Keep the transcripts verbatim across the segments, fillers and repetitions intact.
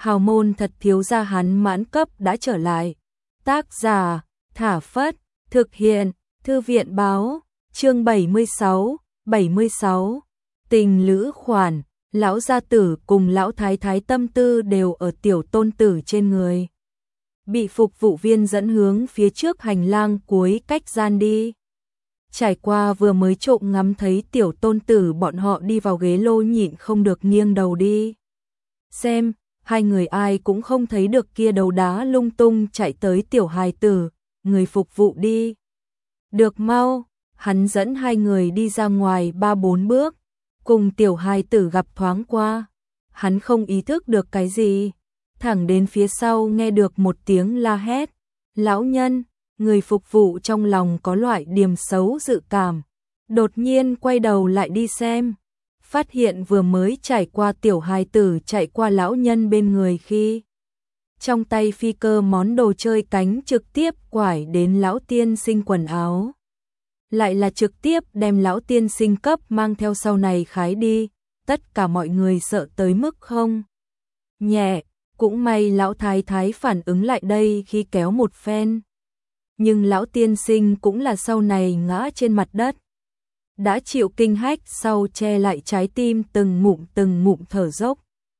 hào môn thật thiếu gia hắn mãn cấp đã trở lại. Tác giả, Thả Phất, thực hiện, Thư viện báo, chương bảy mươi sáu, bảy mươi sáu, tình lữ khoản, lão gia tử cùng lão thái thái tâm tư đều ở tiểu tôn tử trên người. Bị phục vụ viên dẫn hướng phía trước hành lang cuối cách gian đi. Trải qua vừa mới trộm ngắm thấy tiểu tôn tử bọn họ đi vào ghế lô nhịn không được nghiêng đầu đi. Xem, hai người ai cũng không thấy được kia đầu đá lung tung chạy tới tiểu hài tử, người phục vụ đi. Được mau, hắn dẫn hai người đi ra ngoài ba bốn bước, cùng tiểu hài tử gặp thoáng qua. Hắn không ý thức được cái gì, thẳng đến phía sau nghe được một tiếng la hét. Lão nhân, người phục vụ trong lòng có loại điềm xấu dự cảm. Đột nhiên quay đầu lại đi xem. Phát hiện vừa mới trải qua tiểu hài tử chạy qua lão nhân bên người khi trong tay phi cơ món đồ chơi cánh trực tiếp quải đến lão tiên sinh quần áo. Lại là trực tiếp đem lão tiên sinh cấp mang theo sau này khái đi, tất cả mọi người sợ tới mức không nhẹ, cũng may lão thái thái phản ứng lại đây khi kéo một phen. Nhưng lão tiên sinh cũng là sau này ngã trên mặt đất. Đã chịu kinh hách sau che lại trái tim từng ngụm từng ngụm thở dốc.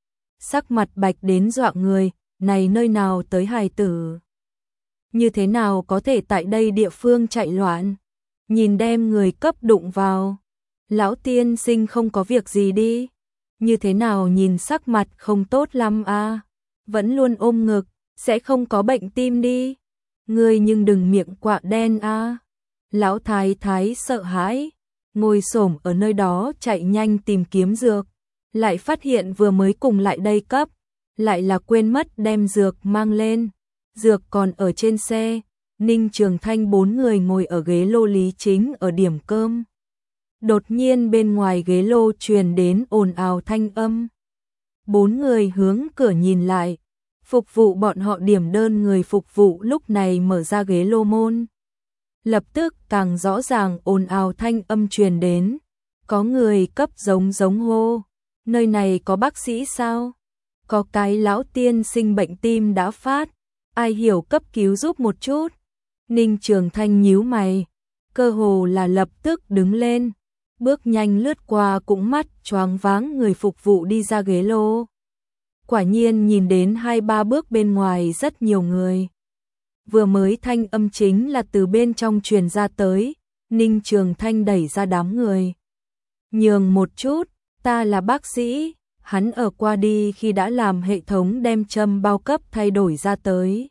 Sắc mặt bạch đến dọa người, này nơi nào tới hài tử. Như thế nào có thể tại đây địa phương chạy loạn, nhìn đem người cấp đụng vào. Lão tiên sinh không có việc gì đi, như thế nào nhìn sắc mặt không tốt lắm à, vẫn luôn ôm ngực, sẽ không có bệnh tim đi. Người nhưng đừng miệng quạ đen à. Lão thái thái sợ hãi, ngồi xổm ở nơi đó chạy nhanh tìm kiếm dược, lại phát hiện vừa mới cùng lại đây cấp, lại là quên mất đem dược mang lên, dược còn ở trên xe. Ninh Trường Thanh bốn người ngồi ở ghế lô lý chính ở điểm cơm. Đột nhiên bên ngoài ghế lô truyền đến ồn ào thanh âm. Bốn người hướng cửa nhìn lại, phục vụ bọn họ điểm đơn người phục vụ lúc này mở ra ghế lô môn. Lập tức càng rõ ràng ồn ào thanh âm truyền đến, có người cấp giống giống hô, nơi này có bác sĩ sao? Có cái lão tiên sinh bệnh tim đã phát, ai hiểu cấp cứu giúp một chút. Ninh Trường Thanh nhíu mày, cơ hồ là lập tức đứng lên, bước nhanh lướt qua cũng mắt choáng váng người phục vụ đi ra ghế lô. Quả nhiên nhìn đến hai ba bước bên ngoài rất nhiều người. Vừa mới thanh âm chính là từ bên trong truyền ra tới, Ninh Trường Thanh đẩy ra đám người. Nhường một chút, ta là bác sĩ, hắn ở qua đi khi đã làm hệ thống đem châm bao cấp thay đổi ra tới.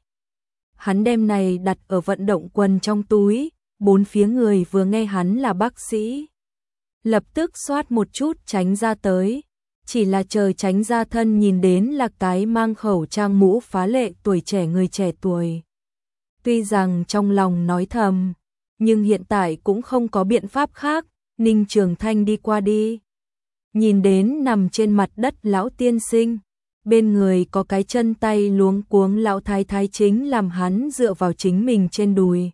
Hắn đem này đặt ở vận động quần trong túi, bốn phía người vừa nghe hắn là bác sĩ. Lập tức xoát một chút tránh ra tới, chỉ là chờ tránh ra thân nhìn đến là cái mang khẩu trang mũ phá lệ tuổi trẻ người trẻ tuổi. Tuy rằng trong lòng nói thầm, nhưng hiện tại cũng không có biện pháp khác, Ninh Trường Thanh đi qua đi. Nhìn đến nằm trên mặt đất lão tiên sinh, bên người có cái chân tay luống cuống lão thái thái chính làm hắn dựa vào chính mình trên đùi.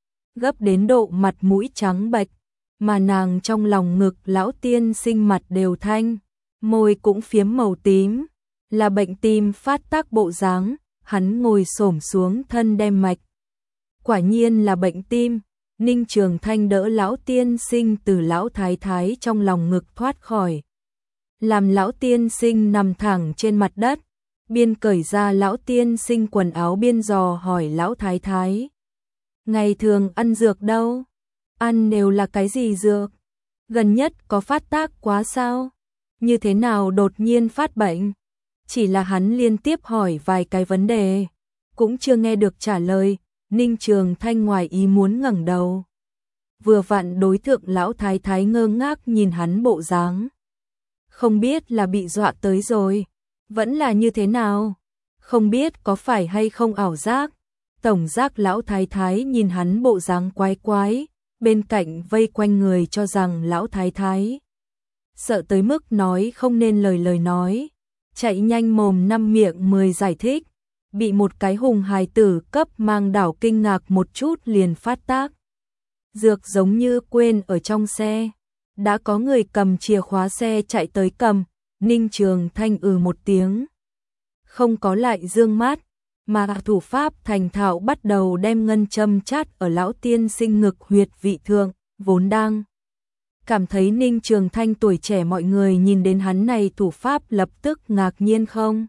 Gấp đến độ mặt mũi trắng bệch, mà nàng trong lòng ngực lão tiên sinh mặt đều thanh, môi cũng phiếm màu tím, là bệnh tim phát tác bộ dáng, hắn ngồi xổm xuống thân đem mạch. Quả nhiên là bệnh tim, Ninh Trường Thanh đỡ lão tiên sinh từ lão thái thái trong lòng ngực thoát khỏi. Làm lão tiên sinh nằm thẳng trên mặt đất, biên cởi ra lão tiên sinh quần áo biên dò hỏi lão thái thái. Ngày thường ăn dược đâu? Ăn đều là cái gì dược? Gần nhất có phát tác quá sao? Như thế nào đột nhiên phát bệnh? Chỉ là hắn liên tiếp hỏi vài cái vấn đề, cũng chưa nghe được trả lời. Ninh Trường Thanh ngoài ý muốn ngẩng đầu. Vừa vặn đối tượng lão thái thái ngơ ngác nhìn hắn bộ dáng. Không biết là bị dọa tới rồi, vẫn là như thế nào, không biết có phải hay không ảo giác. Tổng giác lão thái thái nhìn hắn bộ dáng quái quái, bên cạnh vây quanh người cho rằng lão thái thái sợ tới mức nói không nên lời lời nói, chạy nhanh mồm năm miệng mười giải thích, bị một cái hùng hài tử cấp mang đảo kinh ngạc một chút liền phát tác. Dược giống như quên ở trong xe. Đã có người cầm chìa khóa xe chạy tới cầm, Ninh Trường Thanh ừ một tiếng. không có lại dương mắt, mà thủ pháp thành thạo bắt đầu đem ngân châm chát ở lão tiên sinh ngực huyệt vị thượng, vốn đang cảm thấy Ninh Trường Thanh tuổi trẻ mọi người nhìn đến hắn này thủ pháp lập tức ngạc nhiên không.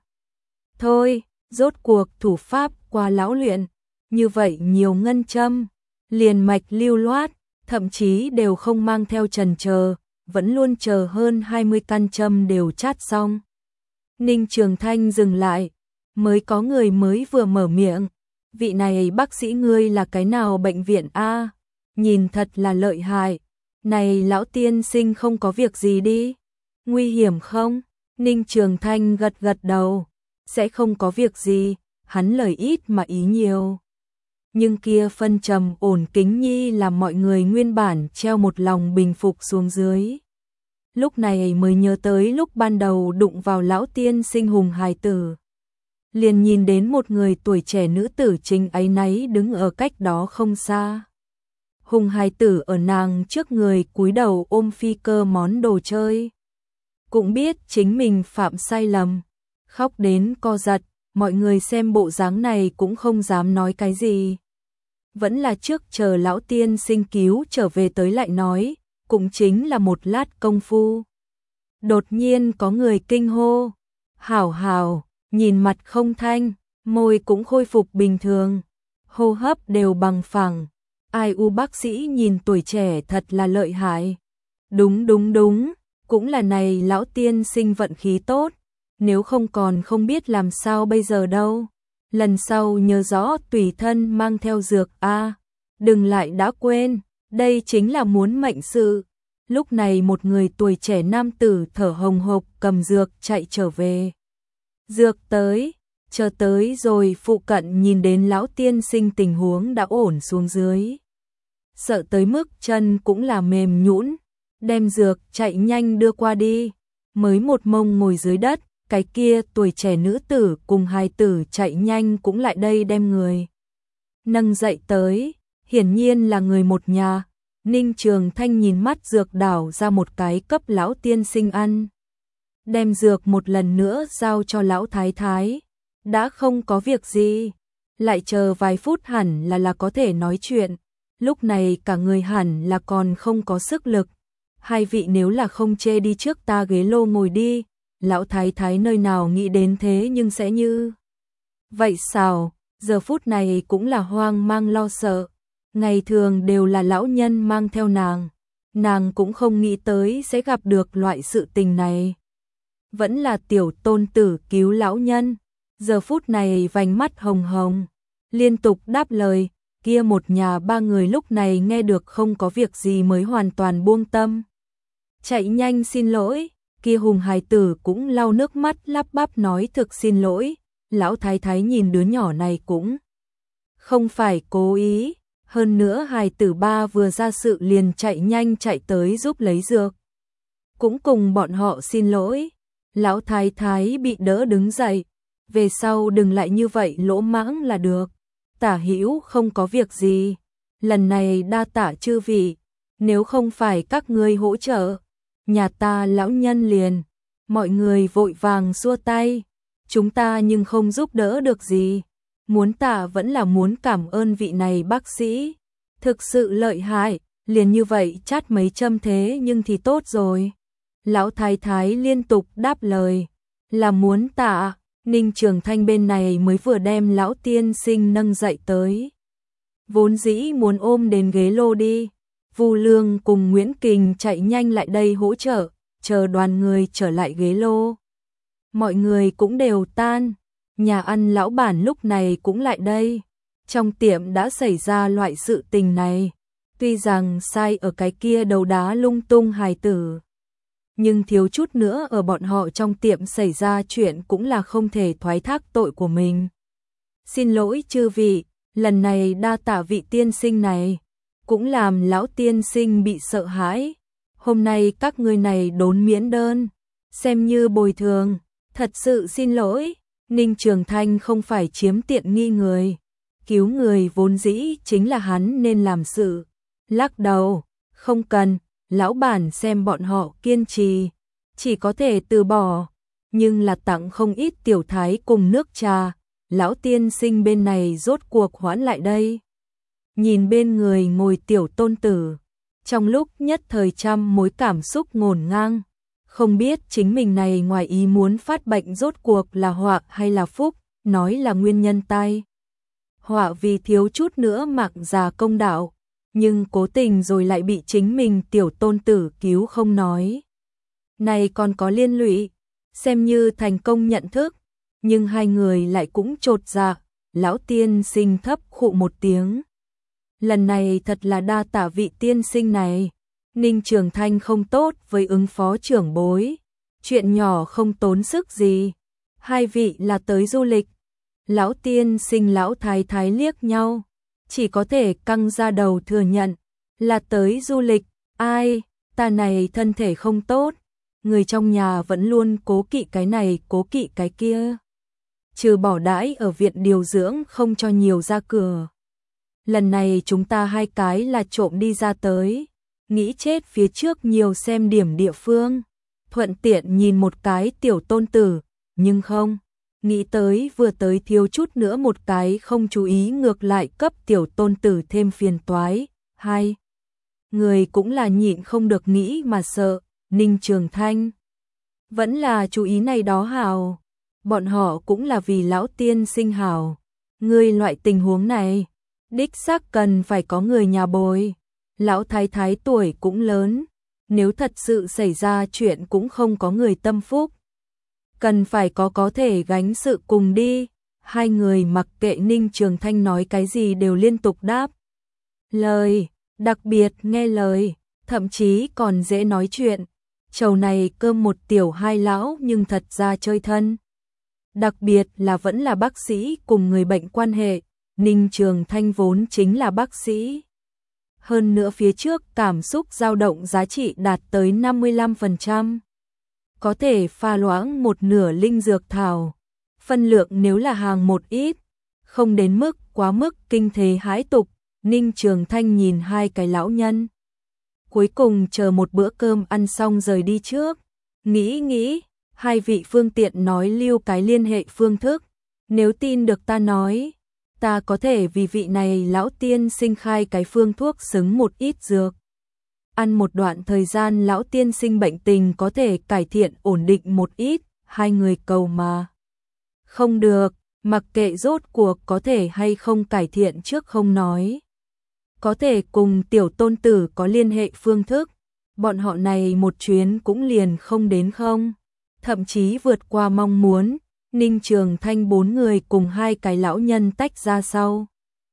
Thôi, rốt cuộc thủ pháp qua lão luyện, như vậy nhiều ngân châm, liền mạch lưu loát, thậm chí đều không mang theo chần chờ, vẫn luôn chờ hơn hai mươi căn châm đều chát xong. Ninh Trường Thanh dừng lại, mới có người mới vừa mở miệng, vị này bác sĩ ngươi là cái nào bệnh viện a? Nhìn thật là lợi hại. Này lão tiên sinh không có việc gì đi? Nguy hiểm không? Ninh Trường Thanh gật gật đầu, sẽ không có việc gì, hắn lời ít mà ý nhiều. Nhưng kia phân trầm ổn kính nhi làm mọi người nguyên bản treo một lòng bình phục xuống dưới. Lúc này mới nhớ tới lúc ban đầu đụng vào lão tiên sinh hùng hài tử. Liền nhìn đến một người tuổi trẻ nữ tử chính áy náy đứng ở cách đó không xa. Hùng hài tử ở nàng trước người cúi đầu ôm phi cơ món đồ chơi. Cũng biết chính mình phạm sai lầm, khóc đến co giật, mọi người xem bộ dáng này cũng không dám nói cái gì. Vẫn là trước chờ lão tiên sinh cứu trở về tới lại nói, cũng chính là một lát công phu. Đột nhiên có người kinh hô, hảo hảo, nhìn mặt không thanh, môi cũng khôi phục bình thường, hô hấp đều bằng phẳng. Ai u bác sĩ nhìn tuổi trẻ thật là lợi hại. Đúng đúng đúng, cũng là này lão tiên sinh vận khí tốt, nếu không còn không biết làm sao bây giờ đâu. Lần sau nhớ rõ tùy thân mang theo dược a, đừng lại đã quên, đây chính là muốn mệnh sự. Lúc này một người tuổi trẻ nam tử thở hồng hộc cầm dược chạy trở về. Dược tới, chờ tới rồi phụ cận nhìn đến lão tiên sinh tình huống đã ổn xuống dưới. Sợ tới mức chân cũng là mềm nhũn, đem dược chạy nhanh đưa qua đi, mới một mông ngồi dưới đất, cái kia tuổi trẻ nữ tử cùng hài tử chạy nhanh cũng lại đây đem người nâng dậy tới, hiển nhiên là người một nhà. Ninh Trường Thanh nhìn mắt dược đảo ra một cái cấp lão tiên sinh ăn. Đem dược một lần nữa giao cho lão thái thái, đã không có việc gì, lại chờ vài phút hẳn là là có thể nói chuyện. Lúc này cả người hẳn là còn không có sức lực. Hai vị nếu là không chê đi trước ta ghế lô ngồi đi. Lão thái thái nơi nào nghĩ đến thế nhưng sẽ như vậy sao? Giờ phút này cũng là hoang mang lo sợ. Ngày thường đều là lão nhân mang theo nàng, nàng cũng không nghĩ tới sẽ gặp được loại sự tình này. Vẫn là tiểu tôn tử cứu lão nhân, giờ phút này vành mắt hồng hồng, liên tục đáp lời. Kia một nhà ba người lúc này nghe được không có việc gì mới hoàn toàn buông tâm. Chạy nhanh xin lỗi, kia hùng hài tử cũng lau nước mắt lắp bắp nói thực xin lỗi. Lão thái thái nhìn đứa nhỏ này cũng không phải cố ý. Hơn nữa hài tử ba vừa ra sự liền chạy nhanh chạy tới giúp lấy dược. Cũng cùng bọn họ xin lỗi. Lão thái thái bị đỡ đứng dậy. Về sau đừng lại như vậy lỗ mãng là được. Tả hữu không có việc gì. Lần này đa tạ chư vị. Nếu không phải các ngươi hỗ trợ, nhà ta lão nhân liền. Mọi người vội vàng xua tay. Chúng ta nhưng không giúp đỡ được gì. Muốn tạ vẫn là muốn cảm ơn vị này bác sĩ. Thực sự lợi hại, liền như vậy chát mấy châm thế nhưng thì tốt rồi. Lão thái thái liên tục đáp lời, là muốn tạ. Ninh Trường Thanh bên này mới vừa đem lão tiên sinh nâng dậy tới. Vốn dĩ muốn ôm đến ghế lô đi. Vu Lương cùng Nguyễn Kình chạy nhanh lại đây hỗ trợ, chờ đoàn người trở lại ghế lô. Mọi người cũng đều tan. Nhà ăn lão bản lúc này cũng lại đây. Trong tiệm đã xảy ra loại sự tình này. Tuy rằng sai ở cái kia đầu đá lung tung hài tử, nhưng thiếu chút nữa ở bọn họ trong tiệm xảy ra chuyện cũng là không thể thoái thác tội của mình. Xin lỗi chư vị, lần này đa tạ vị tiên sinh này, cũng làm lão tiên sinh bị sợ hãi. Hôm nay các ngươi này đốn miễn đơn, xem như bồi thường, thật sự xin lỗi. Ninh Trường Thanh không phải chiếm tiện nghi người, cứu người vốn dĩ chính là hắn nên làm sự. Lắc đầu, không cần, lão bản xem bọn họ kiên trì, chỉ có thể từ bỏ. nhưng là tặng không ít tiểu thái cùng nước trà, lão tiên sinh bên này rốt cuộc hoãn lại đây. Nhìn bên người ngồi tiểu tôn tử, trong lúc nhất thời trăm mối cảm xúc ngổn ngang, không biết chính mình này ngoài ý muốn phát bệnh rốt cuộc là họa hay là phúc, nói là nguyên nhân tai họa vì thiếu chút nữa mạng già công đạo, nhưng cố tình rồi lại bị chính mình tiểu tôn tử cứu không nói. Này còn có liên lụy, xem như thành công nhận thức, nhưng hai người lại cũng chột dạ, lão tiên sinh thấp khụ một tiếng. Lần này thật là đa tạ vị tiên sinh này, Ninh Trường Thanh không tốt với ứng phó trưởng bối, chuyện nhỏ không tốn sức gì, hai vị là tới du lịch. Lão tiên sinh lão thái thái liếc nhau, chỉ có thể căng ra đầu thừa nhận, là tới du lịch, ai, ta này thân thể không tốt, người trong nhà vẫn luôn cố kỵ cái này cố kỵ cái kia. Trừ bỏ đãi ở viện điều dưỡng không cho nhiều ra cửa. Lần này chúng ta hai cái là trộm đi ra tới, nghĩ chết phía trước nhiều xem điểm địa phương, thuận tiện nhìn một cái tiểu tôn tử, nhưng không, nghĩ tới vừa tới thiếu chút nữa một cái không chú ý ngược lại cấp tiểu tôn tử thêm phiền toái. Hai người cũng là nhịn không được nghĩ mà sợ, Ninh Trường Thanh vẫn là chú ý này đó hào, bọn họ cũng là vì lão tiên sinh hào, người loại tình huống này đích xác cần phải có người nhà bồi, lão thái thái tuổi cũng lớn, nếu thật sự xảy ra chuyện cũng không có người tâm phúc, cần phải có có thể gánh sự cùng đi. Hai người mặc kệ Ninh Trường Thanh nói cái gì đều liên tục đáp lời, đặc biệt nghe lời, thậm chí còn dễ nói chuyện. Chầu này cơm một tiểu hai lão nhưng thật ra chơi thân. Đặc biệt là vẫn là bác sĩ cùng người bệnh quan hệ, Ninh Trường Thanh vốn chính là bác sĩ. Hơn nữa phía trước cảm xúc dao động giá trị đạt tới năm mươi lăm phần trăm. Có thể pha loãng một nửa linh dược thảo. Phân lượng nếu là hàng một ít, không đến mức quá mức kinh thế hãi tục. Ninh Trường Thanh nhìn hai cái lão nhân. Cuối cùng chờ một bữa cơm ăn xong rời đi trước. Nghĩ nghĩ, hai vị phương tiện nói lưu cái liên hệ phương thức. Nếu tin được ta nói, ta có thể vì vị này lão tiên sinh khai cái phương thuốc xứng một ít dược. Ăn một đoạn thời gian lão tiên sinh bệnh tình có thể cải thiện ổn định một ít, hai người cầu mà. Không được, mặc kệ rốt cuộc có thể hay không cải thiện trước không nói. Có thể cùng tiểu tôn tử có liên hệ phương thức, bọn họ này một chuyến cũng liền không đến không. Thậm chí vượt qua mong muốn, Ninh Trường Thanh bốn người cùng hai cái lão nhân tách ra sau.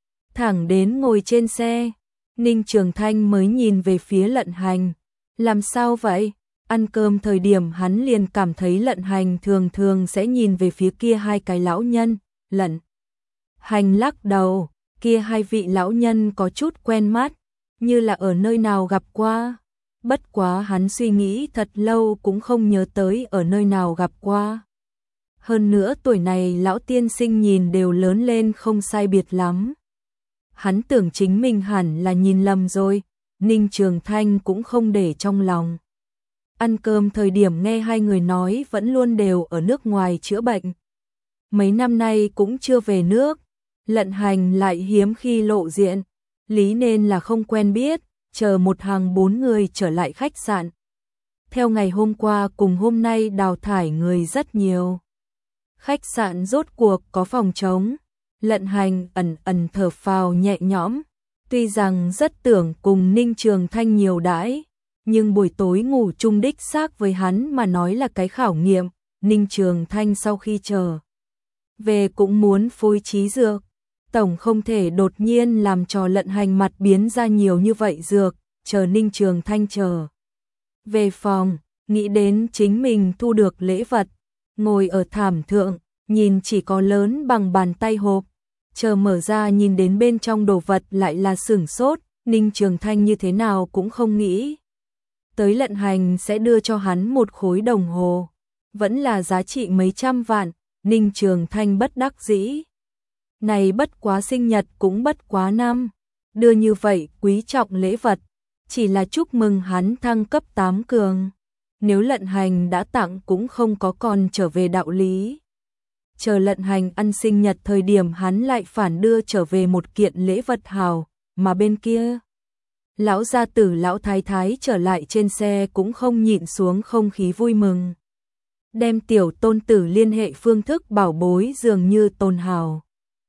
Thẳng đến ngồi trên xe, Ninh Trường Thanh mới nhìn về phía Lận Hành. Làm sao vậy? Ăn cơm thời điểm hắn liền cảm thấy Lận Hành thường thường sẽ nhìn về phía kia hai cái lão nhân. Lận Hành lắc đầu, kia hai vị lão nhân có chút quen mắt, như là ở nơi nào gặp qua. Bất quá hắn suy nghĩ thật lâu cũng không nhớ tới ở nơi nào gặp qua. Hơn nữa tuổi này lão tiên sinh nhìn đều lớn lên không sai biệt lắm. Hắn tưởng chính mình hẳn là nhìn lầm rồi, Ninh Trường Thanh cũng không để trong lòng. Ăn cơm thời điểm nghe hai người nói vẫn luôn đều ở nước ngoài chữa bệnh. Mấy năm nay cũng chưa về nước, Lận Hành lại hiếm khi lộ diện, lý nên là không quen biết, chờ một hàng bốn người trở lại khách sạn. Theo ngày hôm qua cùng hôm nay đào thải người rất nhiều. Khách sạn rốt cuộc có phòng trống, Lận Hành ẩn ẩn thở phào nhẹ nhõm, tuy rằng rất tưởng cùng Ninh Trường Thanh nhiều đãi, nhưng buổi tối ngủ chung đích xác với hắn mà nói là cái khảo nghiệm. Ninh Trường Thanh sau khi chờ về cũng muốn phối trí dược, tổng không thể đột nhiên làm cho Lận Hành mặt biến ra nhiều như vậy dược, chờ Ninh Trường Thanh chờ về phòng, nghĩ đến chính mình thu được lễ vật, ngồi ở thảm thượng, nhìn chỉ có lớn bằng bàn tay hộp, chờ mở ra nhìn đến bên trong đồ vật lại là sửng sốt, Ninh Trường Thanh như thế nào cũng không nghĩ tới Lận Hành sẽ đưa cho hắn một khối đồng hồ, vẫn là giá trị mấy trăm vạn. Ninh Trường Thanh bất đắc dĩ, này bất quá sinh nhật cũng bất quá năm, đưa như vậy quý trọng lễ vật, chỉ là chúc mừng hắn thăng cấp tám cường. nếu Lận Hành đã tặng cũng không có còn trở về đạo lý. Chờ Lận Hành ăn sinh nhật thời điểm hắn lại phản đưa trở về một kiện lễ vật hào, mà bên kia lão gia tử lão thái thái trở lại trên xe cũng không nhịn xuống không khí vui mừng. Đem tiểu tôn tử liên hệ phương thức bảo bối dường như Tôn Hào.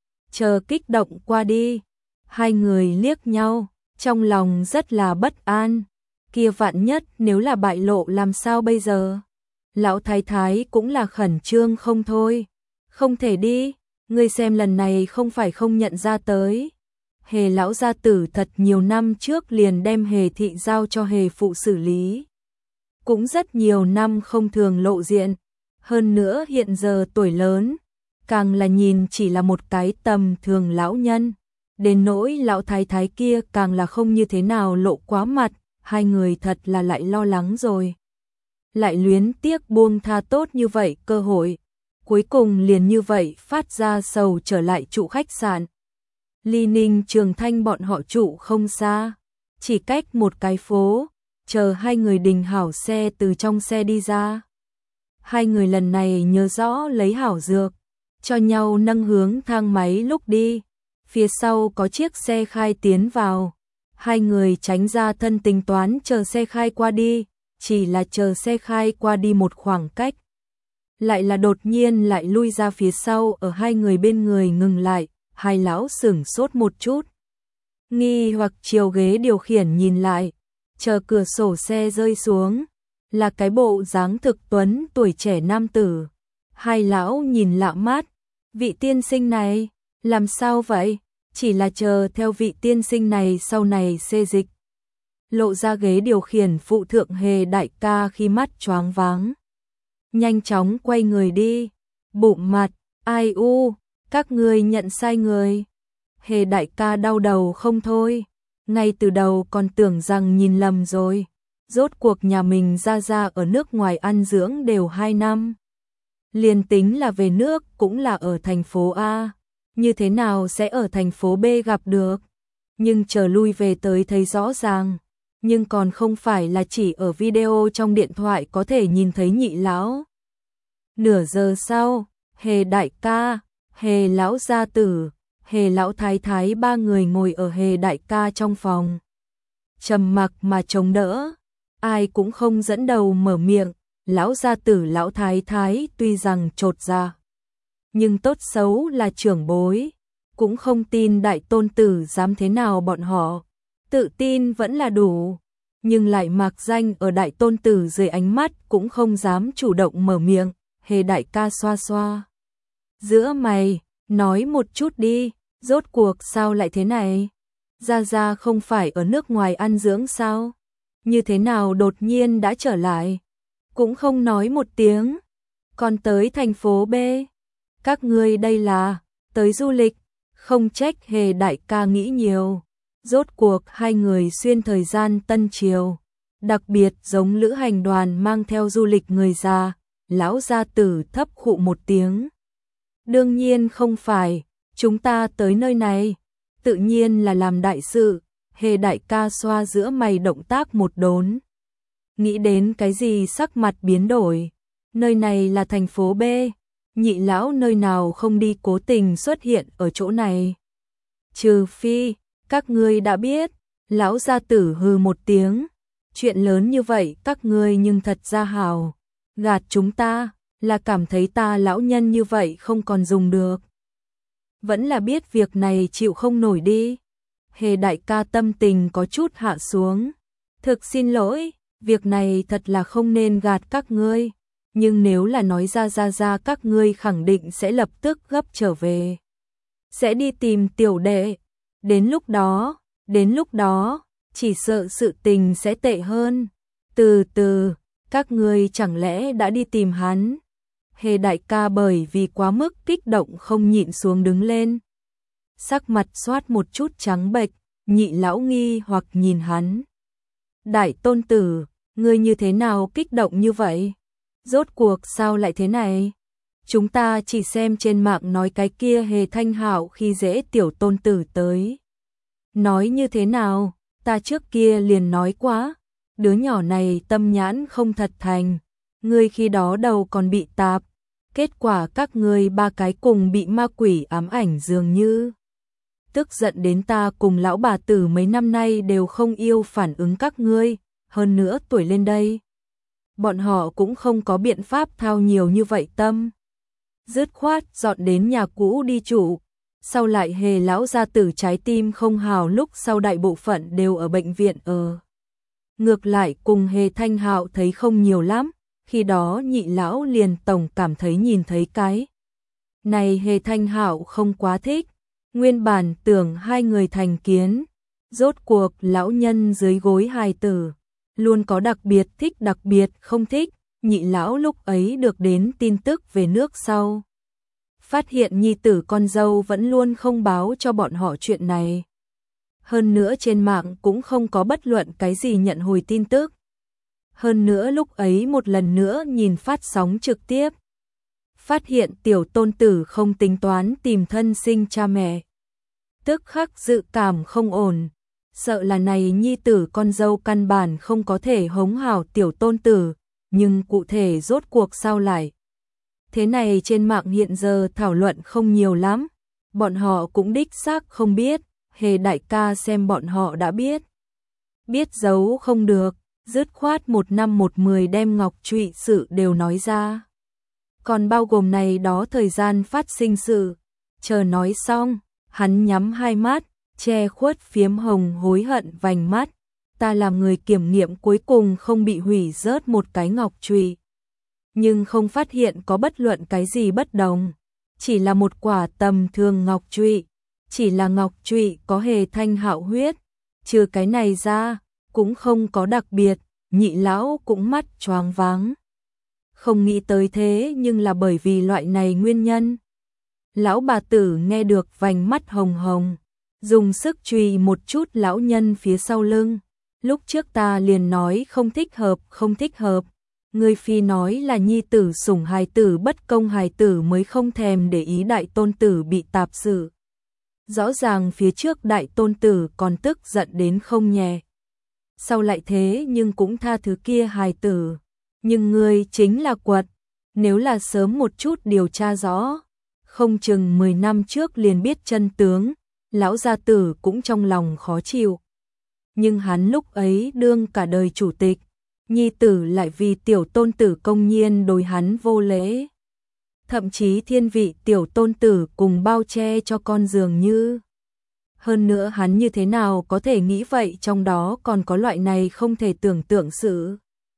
Chờ kích động qua đi, hai người liếc nhau, trong lòng rất là bất an. Kia vạn nhất nếu là bại lộ làm sao bây giờ? Lão thái thái cũng là khẩn trương không thôi. Không thể đi, ngươi xem lần này không phải không nhận ra tới. Hề lão gia tử thật nhiều năm trước liền đem Hề thị giao cho Hề phụ xử lý. Cũng rất nhiều năm không thường lộ diện. Hơn nữa hiện giờ tuổi lớn, càng là nhìn chỉ là một cái tầm thường lão nhân. Đến nỗi lão thái thái kia càng là không như thế nào lộ quá mặt, hai người thật là lại lo lắng rồi. Lại luyến tiếc buông tha tốt như vậy cơ hội. Cuối cùng liền như vậy phát ra sầu trở lại trụ khách sạn. Ly Ninh Trường Thanh bọn họ trụ không xa, chỉ cách một cái phố, chờ hai người đình hảo xe từ trong xe đi ra. Hai người lần này nhớ rõ lấy hảo dược, cho nhau nâng hướng thang máy lúc đi, phía sau có chiếc xe khai tiến vào. Hai người tránh ra thân tính toán chờ xe khai qua đi, chỉ là chờ xe khai qua đi một khoảng cách. Lại là đột nhiên lại lui ra phía sau ở hai người bên người ngừng lại, hai lão sửng sốt một chút. Nghi hoặc chiều ghế điều khiển nhìn lại, chờ cửa sổ xe rơi xuống, là cái bộ dáng thực tuấn tuổi trẻ nam tử. Hai lão nhìn lạ mắt, vị tiên sinh này, làm sao vậy? Chỉ là chờ theo vị tiên sinh này sau này xê dịch. Lộ ra ghế điều khiển phụ thượng Hề đại ca khi mắt choáng váng. Nhanh chóng quay người đi, bụng mặt, ai u, các ngươi nhận sai người. Hề đại ca đau đầu không thôi, ngay từ đầu còn tưởng rằng nhìn lầm rồi. Rốt cuộc nhà mình ra ra ở nước ngoài ăn dưỡng đều hai năm. Liền tính là về nước cũng là ở thành phố A, như thế nào sẽ ở thành phố B gặp được. Nhưng chờ lui về tới thấy rõ ràng, nhưng còn không phải là chỉ ở video trong điện thoại có thể nhìn thấy nhị lão. Nửa giờ sau, Hề đại ca, Hề lão gia tử, Hề lão thái thái ba người ngồi ở Hề đại ca trong phòng. Trầm mặc mà chống đỡ, ai cũng không dẫn đầu mở miệng. Lão gia tử lão thái thái tuy rằng chột dạ, nhưng tốt xấu là trưởng bối, cũng không tin đại tôn tử dám thế nào bọn họ. Tự tin vẫn là đủ, nhưng lại mạc danh ở đại tôn tử dưới ánh mắt cũng không dám chủ động mở miệng. Hề đại ca xoa xoa giữa mày, nói một chút đi, rốt cuộc sao lại thế này? Gia Gia không phải ở nước ngoài ăn dưỡng sao? Như thế nào đột nhiên đã trở lại? Cũng không nói một tiếng, còn tới thành phố B. Các ngươi đây là tới du lịch, không trách Hề đại ca nghĩ nhiều. Rốt cuộc hai người xuyên thời gian tân triều, đặc biệt giống lữ hành đoàn mang theo du lịch người già. Lão gia tử thấp khụ một tiếng. Đương nhiên không phải, chúng ta tới nơi này, tự nhiên là làm đại sự. Hề đại ca xoa giữa mày động tác một đốn. Nghĩ đến cái gì sắc mặt biến đổi. Nơi này là thành phố B, nhị lão nơi nào không đi cố tình xuất hiện ở chỗ này. Trừ phi, các ngươi đã biết. Lão gia tử hừ một tiếng. Chuyện lớn như vậy các ngươi nhưng thật ra hào. Gạt chúng ta, là cảm thấy ta lão nhân như vậy không còn dùng được. Vẫn là biết việc này chịu không nổi đi. Hề đại ca tâm tình có chút hạ xuống. Thực xin lỗi, việc này thật là không nên gạt các ngươi. Nhưng nếu là nói ra ra ra các ngươi khẳng định sẽ lập tức gấp trở về. Sẽ đi tìm tiểu đệ. Đến lúc đó, đến lúc đó, chỉ sợ sự tình sẽ tệ hơn. Từ từ, các ngươi chẳng lẽ đã đi tìm hắn? Hề đại ca bởi vì quá mức kích động không nhịn xuống đứng lên. Sắc mặt xoát một chút trắng bệch, nhị lão nghi hoặc nhìn hắn. Đại tôn tử, ngươi như thế nào kích động như vậy? Rốt cuộc sao lại thế này? Chúng ta chỉ xem trên mạng nói cái kia Hề Thanh Hạo khi dễ tiểu tôn tử tới. Nói như thế nào? Ta trước kia liền nói quá. đứa nhỏ này tâm nhãn không thật thành, ngươi khi đó đầu còn bị tạp, kết quả các ngươi ba cái cùng bị ma quỷ ám ảnh dường như. Tức giận đến ta cùng lão bà tử mấy năm nay đều không yêu phản ứng các ngươi, hơn nữa tuổi lên đây. Bọn họ cũng không có biện pháp thao nhiều như vậy tâm. Dứt khoát dọn đến nhà cũ đi trụ, sau lại Hề lão gia tử trái tim không hào lúc sau đại bộ phận đều ở bệnh viện ở. Ngược lại cùng Hề Thanh Hạo thấy không nhiều lắm, khi đó nhị lão liền tổng cảm thấy nhìn thấy cái. Này Hề Thanh Hạo không quá thích, nguyên bản tưởng hai người thành kiến, rốt cuộc lão nhân dưới gối hài tử, luôn có đặc biệt thích đặc biệt không thích, nhị lão lúc ấy được đến tin tức về nước sau. Phát hiện nhi tử con dâu vẫn luôn không báo cho bọn họ chuyện này. Hơn nữa trên mạng cũng không có bất luận cái gì nhận hồi tin tức. Hơn nữa lúc ấy một lần nữa nhìn phát sóng trực tiếp. Phát hiện tiểu tôn tử không tính toán tìm thân sinh cha mẹ. Tức khắc dự cảm không ổn. Sợ là này nhi tử con dâu căn bản không có thể hống hảo tiểu tôn tử. Nhưng cụ thể rốt cuộc sao lại? Thế này trên mạng hiện giờ thảo luận không nhiều lắm. Bọn họ cũng đích xác không biết. Hề đại ca xem bọn họ đã biết. Biết giấu không được. Dứt khoát một năm một mười đem ngọc trụy sự đều nói ra. Còn bao gồm này đó thời gian phát sinh sự. Chờ nói xong, hắn nhắm hai mắt, che khuất phiếm hồng hối hận vành mắt. Ta làm người kiểm nghiệm cuối cùng không bị hủy rớt một cái ngọc trụy. Nhưng không phát hiện có bất luận cái gì bất đồng. Chỉ là một quả tầm thường ngọc trụy. Chỉ là ngọc trụy có Hề Thanh Hạo huyết. Trừ cái này ra, cũng không có đặc biệt. Nhị lão cũng mắt choáng váng. Không nghĩ tới thế nhưng là bởi vì loại này nguyên nhân. Lão bà tử nghe được vành mắt hồng hồng. Dùng sức chùy một chút lão nhân phía sau lưng. Lúc trước ta liền nói không thích hợp, không thích hợp. Người phi nói là nhi tử sủng hài tử bất công hài tử mới không thèm để ý đại tôn tử bị tạp sự. Rõ ràng phía trước đại tôn tử còn tức giận đến không nhẹ. Sau lại thế nhưng cũng tha thứ kia hài tử. Nhưng ngươi chính là quật. Nếu là sớm một chút điều tra rõ. Không chừng mười năm trước liền biết chân tướng. Lão gia tử cũng trong lòng khó chịu. Nhưng hắn lúc ấy đương cả đời chủ tịch. Nhi tử lại vì tiểu tôn tử công nhiên đối hắn vô lễ. Thậm chí thiên vị tiểu tôn tử cùng bao che cho con dường như. Hơn nữa hắn như thế nào có thể nghĩ vậy trong đó còn có loại này không thể tưởng tượng sự.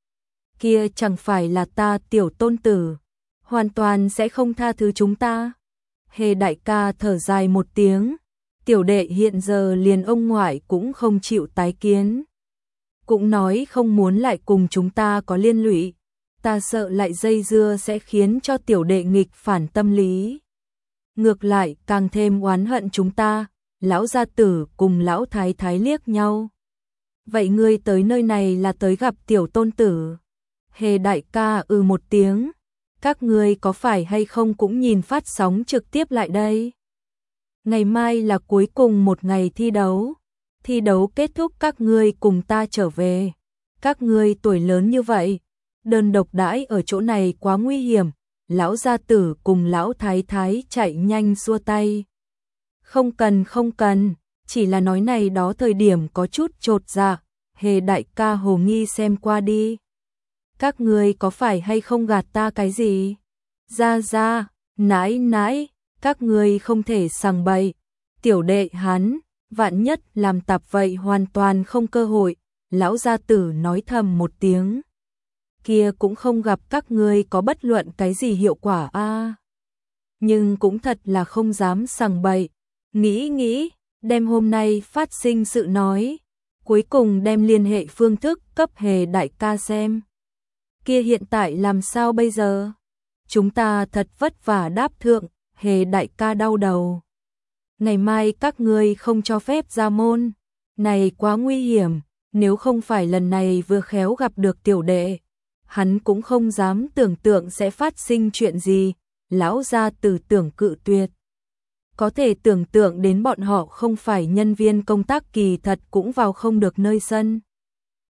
Kia chẳng phải là ta tiểu tôn tử. Hoàn toàn sẽ không tha thứ chúng ta. Hề đại ca thở dài một tiếng. Tiểu đệ hiện giờ liền ông ngoại cũng không chịu tái kiến. Cũng nói không muốn lại cùng chúng ta có liên lụy. Ta sợ lại dây dưa sẽ khiến cho tiểu đệ nghịch phản tâm lý. Ngược lại càng thêm oán hận chúng ta. Lão gia tử cùng lão thái thái liếc nhau. Vậy ngươi tới nơi này là tới gặp tiểu tôn tử. Hề đại ca ừ một tiếng. Các ngươi có phải hay không cũng nhìn phát sóng trực tiếp lại đây. Ngày mai là cuối cùng một ngày thi đấu. Thi đấu kết thúc các ngươi cùng ta trở về. Các ngươi tuổi lớn như vậy. Đơn độc đãi ở chỗ này quá nguy hiểm. Lão gia tử cùng lão thái thái chạy nhanh xua tay. Không cần không cần. Chỉ là nói này đó thời điểm có chút chột dạ. Hề đại ca hồ nghi xem qua đi. Các ngươi có phải hay không gạt ta cái gì? Ra ra, nãi nãi, các ngươi không thể sằng bậy. Tiểu đệ hắn, vạn nhất làm tạp vậy hoàn toàn không cơ hội. Lão gia tử nói thầm một tiếng. Kia cũng không gặp các ngươi có bất luận cái gì hiệu quả a. À, nhưng cũng thật là không dám sằng bậy. Nghĩ nghĩ, đem hôm nay phát sinh sự nói. Cuối cùng đem liên hệ phương thức cấp Hề đại ca xem. Kia hiện tại làm sao bây giờ? Chúng ta thật vất vả đáp thượng, Hề đại ca đau đầu. Ngày mai các ngươi không cho phép ra môn. Này quá nguy hiểm, nếu không phải lần này vừa khéo gặp được tiểu đệ. Hắn cũng không dám tưởng tượng sẽ phát sinh chuyện gì. Lão gia tử tưởng cự tuyệt. Có thể tưởng tượng đến bọn họ không phải nhân viên công tác kỳ thật cũng vào không được nơi sân.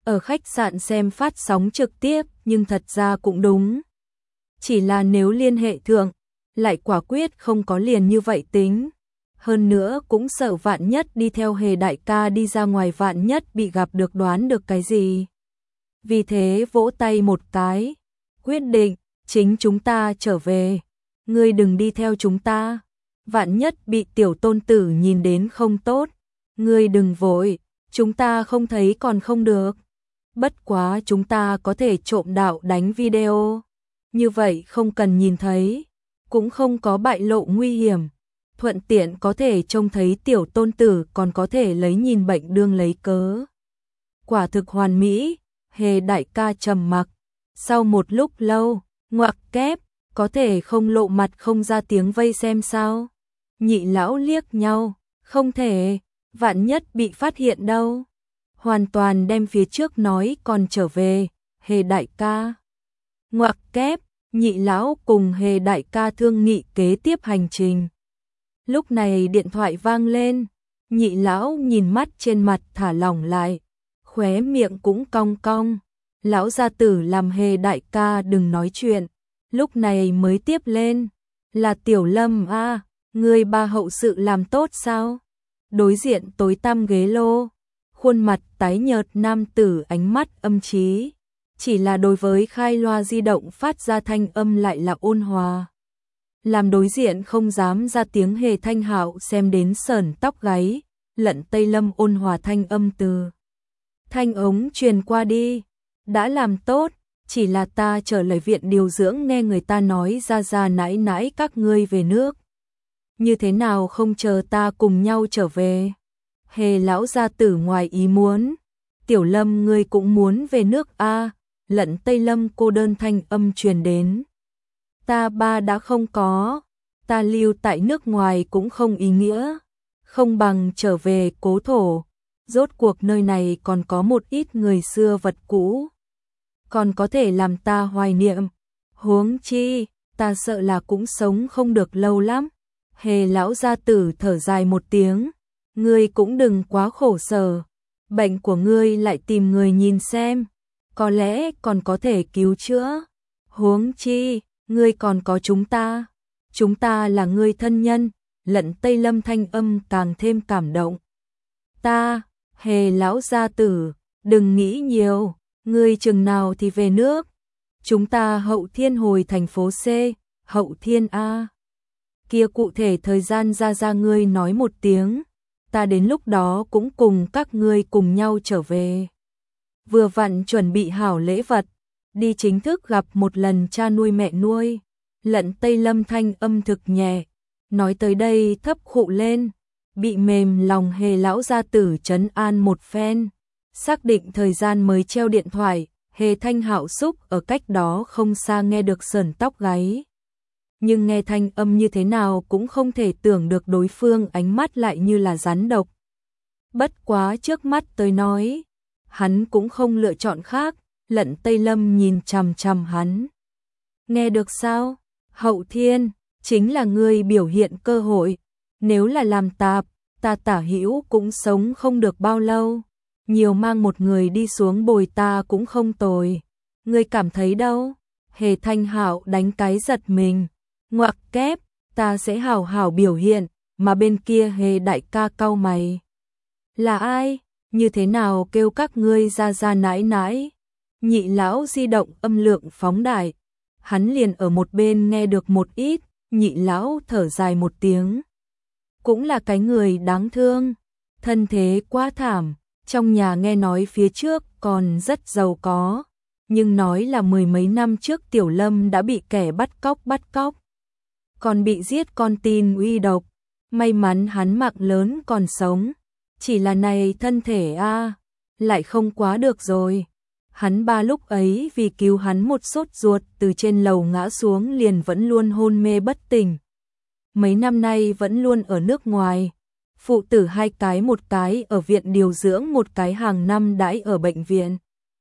ở khách sạn xem phát sóng trực tiếp, nhưng thật ra cũng đúng. Chỉ là nếu liên hệ thượng, lại quả quyết không có liền như vậy tính. Hơn nữa cũng sợ vạn nhất đi theo Hề đại ca đi ra ngoài, vạn nhất bị gặp được đoán được cái gì. Vì thế vỗ tay một cái, quyết định, chính chúng ta trở về. Ngươi đừng đi theo chúng ta, vạn nhất bị tiểu tôn tử nhìn đến không tốt. Ngươi đừng vội, chúng ta không thấy còn không được. Bất quá chúng ta có thể trộm đạo đánh video. Như vậy không cần nhìn thấy, cũng không có bại lộ nguy hiểm. Thuận tiện có thể trông thấy tiểu tôn tử, còn có thể lấy nhìn bệnh đương lấy cớ. Quả thực hoàn mỹ. Hề đại ca trầm mặc. Sau một lúc lâu, ngoặc kép, có thể không lộ mặt không ra tiếng vây xem sao? Nhị lão liếc nhau, không thể, vạn nhất bị phát hiện đâu. Hoàn toàn đem phía trước nói còn trở về, Hề đại ca. Ngoặc kép, nhị lão cùng Hề đại ca thương nghị kế tiếp hành trình. Lúc này điện thoại vang lên, nhị lão nhìn mắt trên mặt thả lỏng lại, khóe miệng cũng cong cong. Lão gia tử làm Hề đại ca đừng nói chuyện, lúc này mới tiếp lên, là Tiểu Lâm a, à, người ba hậu sự làm tốt sao? Đối diện tối tăm ghế lô, khuôn mặt tái nhợt nam tử ánh mắt âm trí, chỉ là đối với khai loa di động phát ra thanh âm lại là ôn hòa. Làm đối diện không dám ra tiếng. Hề Thanh Hạo xem đến sởn tóc gáy, Lận Tây Lâm ôn hòa thanh âm từ thanh ống truyền qua đi, đã làm tốt, chỉ là ta trở lại viện điều dưỡng nghe người ta nói ra ra nãi nãi các ngươi về nước. Như thế nào không chờ ta cùng nhau trở về? Hề lão gia tử ngoài ý muốn, Tiểu Lâm ngươi cũng muốn về nước a? À? Lận Tây Lâm cô đơn thanh âm truyền đến. Ta ba đã không có, ta lưu tại nước ngoài cũng không ý nghĩa, không bằng trở về cố thổ, rốt cuộc nơi này còn có một ít người xưa vật cũ, còn có thể làm ta hoài niệm, huống chi, ta sợ là cũng sống không được lâu lắm. Hề lão gia tử thở dài một tiếng, ngươi cũng đừng quá khổ sở, bệnh của ngươi lại tìm người nhìn xem, có lẽ còn có thể cứu chữa, huống chi, ngươi còn có chúng ta, chúng ta là ngươi thân nhân. Lận Tây Lâm thanh âm càng thêm cảm động. Ta, Hề lão gia tử, đừng nghĩ nhiều, ngươi chừng nào thì về nước, chúng ta hậu thiên hồi thành phố C, hậu thiên A. Kia cụ thể thời gian ra ra ngươi nói một tiếng, ta đến lúc đó cũng cùng các ngươi cùng nhau trở về. Vừa vặn chuẩn bị hảo lễ vật, đi chính thức gặp một lần cha nuôi mẹ nuôi. Lận Tây Lâm thanh âm thực nhẹ, nói tới đây thấp khụ lên, bị mềm lòng Hề lão gia tử trấn an một phen, xác định thời gian mới treo điện thoại. Hề Thanh Hạo xúc ở cách đó không xa nghe được sởn tóc gáy, nhưng nghe thanh âm như thế nào cũng không thể tưởng được đối phương ánh mắt lại như là rắn độc. Bất quá trước mắt tới nói, hắn cũng không lựa chọn khác. Lận Tây Lâm nhìn chằm chằm hắn. Nghe được sao? Hậu thiên chính là ngươi biểu hiện cơ hội, nếu là làm tạp, ta tả hữu cũng sống không được bao lâu, nhiều mang một người đi xuống bồi ta cũng không tồi. Ngươi cảm thấy đâu? Hề Thanh Hạo đánh cái giật mình, ngoặc kép, ta sẽ hảo hảo biểu hiện. Mà bên kia Hề đại ca cau mày, là ai? Như thế nào kêu các ngươi ra ra nãi nãi? Nhị lão di động âm lượng phóng đại, hắn liền ở một bên nghe được một ít. Nhị lão thở dài một tiếng, cũng là cái người đáng thương, thân thế quá thảm, trong nhà nghe nói phía trước còn rất giàu có, nhưng nói là mười mấy năm trước Tiểu Lâm đã bị kẻ bắt cóc bắt cóc, còn bị giết con tin uy độc, may mắn hắn mạng lớn còn sống, chỉ là này thân thể a à, lại không quá được rồi. Hắn ba lúc ấy vì cứu hắn một sốt ruột từ trên lầu ngã xuống liền vẫn luôn hôn mê bất tỉnh. Mấy năm nay vẫn luôn ở nước ngoài. Phụ tử hai cái, một cái ở viện điều dưỡng, một cái hàng năm đãi ở bệnh viện.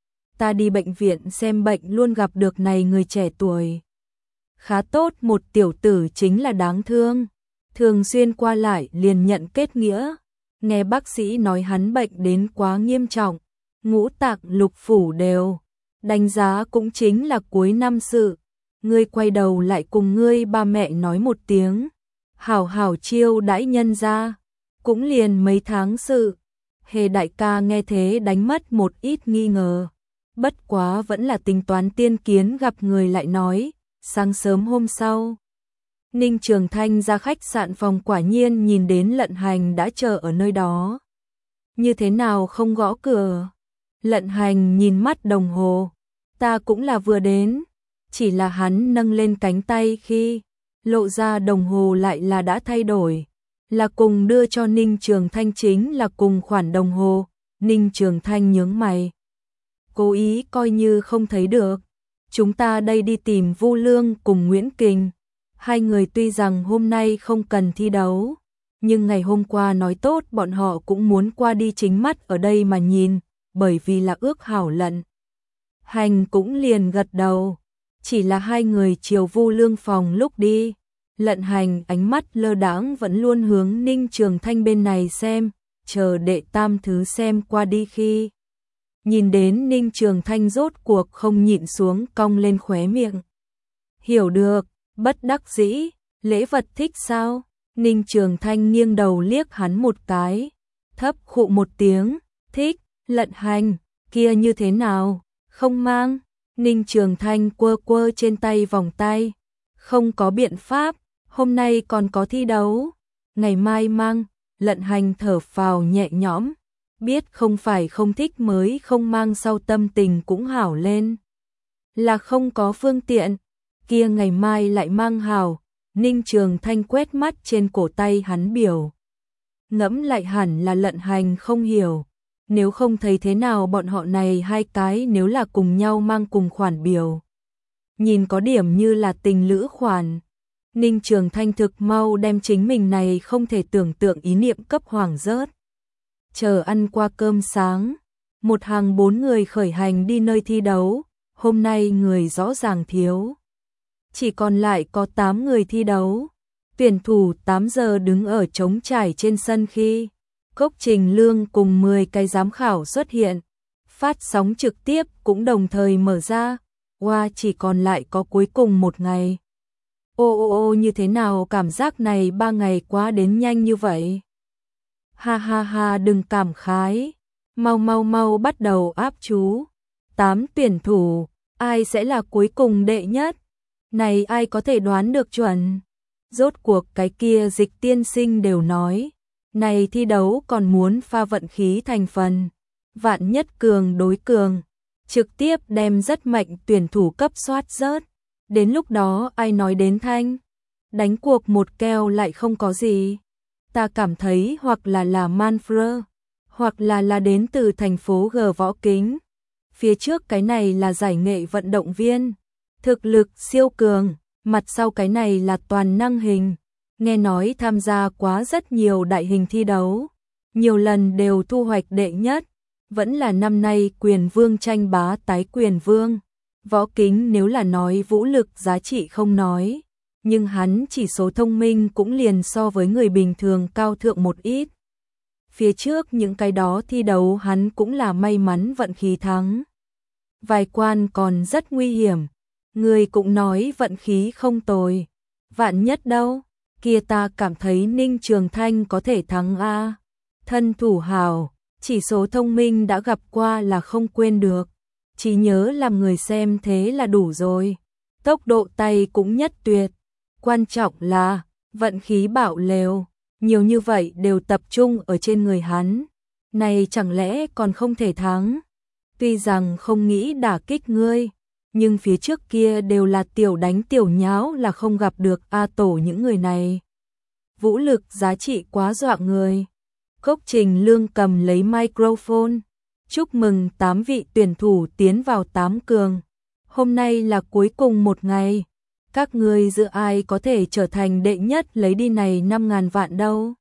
Ta đi bệnh viện xem bệnh luôn gặp được này người trẻ tuổi. Khá tốt, một tiểu tử chính là đáng thương. Thường xuyên qua lại liền nhận kết nghĩa. Nghe bác sĩ nói hắn bệnh đến quá nghiêm trọng, ngũ tạng lục phủ đều. Đánh giá cũng chính là cuối năm sự. Ngươi quay đầu lại cùng ngươi ba mẹ nói một tiếng. Hảo hảo chiêu đãi nhân ra. Cũng liền mấy tháng sự. Hề đại ca nghe thế đánh mất một ít nghi ngờ. Bất quá vẫn là tính toán tiên kiến gặp người lại nói. Sáng sớm hôm sau, Ninh Trường Thanh ra khách sạn phòng, quả nhiên nhìn đến Lận Hành đã chờ ở nơi đó. Như thế nào không gõ cửa? Lận Hành nhìn mắt đồng hồ. Ta cũng là vừa đến. Chỉ là hắn nâng lên cánh tay khi lộ ra đồng hồ lại là đã thay đổi. Là cùng đưa cho Ninh Trường Thanh, chính là cùng khoản đồng hồ. Ninh Trường Thanh nhướng mày. Cố ý coi như không thấy được. Chúng ta đây đi tìm Vu Lương cùng Nguyễn Kình. Hai người tuy rằng hôm nay không cần thi đấu, nhưng ngày hôm qua nói tốt bọn họ cũng muốn qua đi chính mắt ở đây mà nhìn, bởi vì là ước hảo. Lận Hành cũng liền gật đầu. Chỉ là hai người chiều Vu Lương phòng lúc đi, Lận Hành ánh mắt lơ đãng vẫn luôn hướng Ninh Trường Thanh bên này xem, chờ đệ tam thứ xem qua đi khi nhìn đến Ninh Trường Thanh rốt cuộc không nhịn xuống cong lên khóe miệng. Hiểu được, bất đắc dĩ, lễ vật thích sao? Ninh Trường Thanh nghiêng đầu liếc hắn một cái, thấp khụ một tiếng, thích. Lận Hành, kia như thế nào? Không mang. Ninh Trường Thanh quơ quơ trên tay vòng tay. Không có biện pháp, hôm nay còn có thi đấu. Ngày mai mang. Lận Hành thở phào nhẹ nhõm. Biết không phải không thích mới không mang, sau tâm tình cũng hảo lên. Là không có phương tiện. Kia ngày mai lại mang hảo. Ninh Trường Thanh quét mắt trên cổ tay hắn biểu. Ngẫm lại hẳn là Lận Hành không hiểu. Nếu không thấy thế nào bọn họ này hai cái nếu là cùng nhau mang cùng khoản biểu. Nhìn có điểm như là tình lữ khoản. Ninh Trường Thanh thực mau đem chính mình này không thể tưởng tượng ý niệm cấp hoàng rớt. Chờ ăn qua cơm sáng, một hàng bốn người khởi hành đi nơi thi đấu. Hôm nay người rõ ràng thiếu. Chỉ còn lại có tám người thi đấu. Tuyển thủ tám giờ đứng ở trống trải trên sân khi Cốc Trình Lương cùng mười cái giám khảo xuất hiện. Phát sóng trực tiếp cũng đồng thời mở ra. Wow, chỉ còn lại có cuối cùng một ngày. Ô ô ô, như thế nào cảm giác này ba ngày quá đến nhanh như vậy? Ha ha ha, đừng cảm khái. Mau mau mau bắt đầu áp chú. Tám tuyển thủ, ai sẽ là cuối cùng đệ nhất? Này ai có thể đoán được chuẩn? Rốt cuộc cái kia Dịch tiên sinh đều nói. Này thi đấu còn muốn pha vận khí thành phần. Vạn nhất cường đối cường. Trực tiếp đem rất mạnh tuyển thủ cấp soát rớt. Đến lúc đó ai nói đến thanh. Đánh cuộc một keo lại không có gì. Ta cảm thấy hoặc là là Manfred, hoặc là là đến từ thành phố G Võ Kính. Phía trước cái này là giải nghệ vận động viên. Thực lực siêu cường. Mặt sau cái này là toàn năng hình. Nghe nói tham gia quá rất nhiều đại hình thi đấu. Nhiều lần đều thu hoạch đệ nhất. Vẫn là năm nay quyền vương tranh bá tái quyền vương. Võ Kính nếu là nói vũ lực giá trị không nói. Nhưng hắn chỉ số thông minh cũng liền so với người bình thường cao thượng một ít. Phía trước những cái đó thi đấu hắn cũng là may mắn vận khí thắng. Vài quan còn rất nguy hiểm. Người cũng nói vận khí không tồi. Vạn nhất đâu, kia ta cảm thấy Ninh Trường Thanh có thể thắng a. Thân thủ hào, chỉ số thông minh đã gặp qua là không quên được. Chỉ nhớ làm người xem thế là đủ rồi. Tốc độ tay cũng nhất tuyệt. Quan trọng là vận khí bạo lều, nhiều như vậy đều tập trung ở trên người hắn. Này chẳng lẽ còn không thể thắng? Tuy rằng không nghĩ đả kích ngươi, nhưng phía trước kia đều là tiểu đánh tiểu nháo là không gặp được A Tổ những người này. Vũ lực giá trị quá dọa người. Cốc Trình Lương cầm lấy microphone. Chúc mừng tám vị tuyển thủ tiến vào tám cường. Hôm nay là cuối cùng một ngày. Các ngươi giữa ai có thể trở thành đệ nhất lấy đi này năm ngàn vạn đâu.